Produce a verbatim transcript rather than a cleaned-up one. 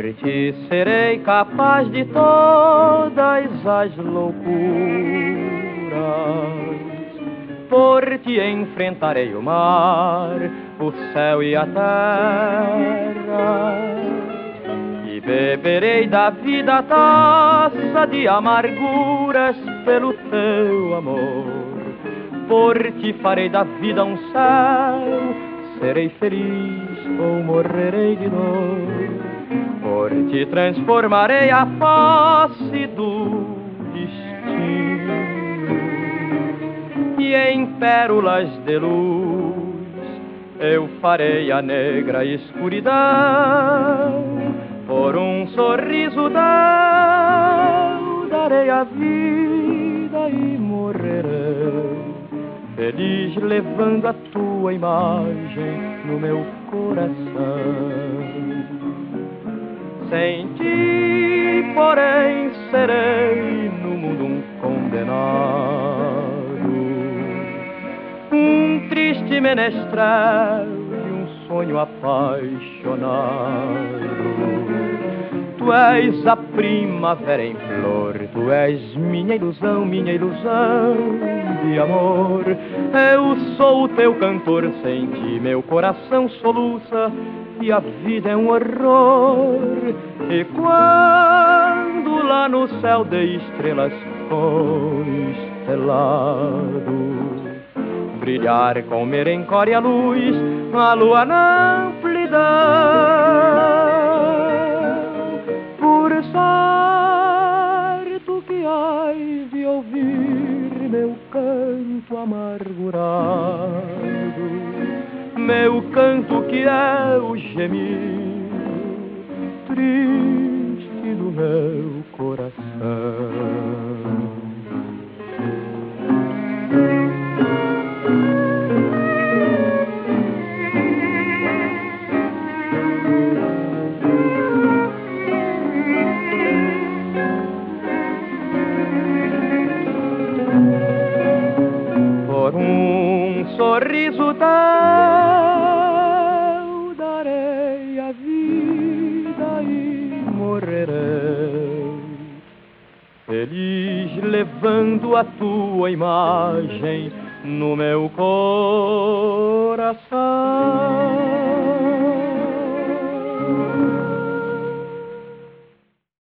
ti serei capaz de todas as loucuras, por ti enfrentarei o mar, o céu e a terra, e beberei da vida a taça de amarguras pelo teu amor. Por ti farei da vida um céu, serei feliz ou morrerei de dor. Por ti transformarei a face do destino, e em pérolas de luz eu farei a negra escuridão. Por um sorriso teu darei a vida e morrerei feliz, levando a tua imagem no meu coração. Sem ti, porém, serei no mundo um condenado, um triste menestrel de um sonho apaixonado. Tu és a primavera em flor, tu és minha ilusão, minha ilusão de amor. Eu sou o teu cantor, sem ti meu coração soluça e a vida é um horror. E quando lá no céu de estrelas constelado brilhar com merencória a luz, a lua na amplidão, por certo que hás de ouvir meu canto amargurado, meu canto que é o gemido triste do meu coração. Por um sorriso teu darei a vida e morrerei feliz, levando a tua imagem no meu coração.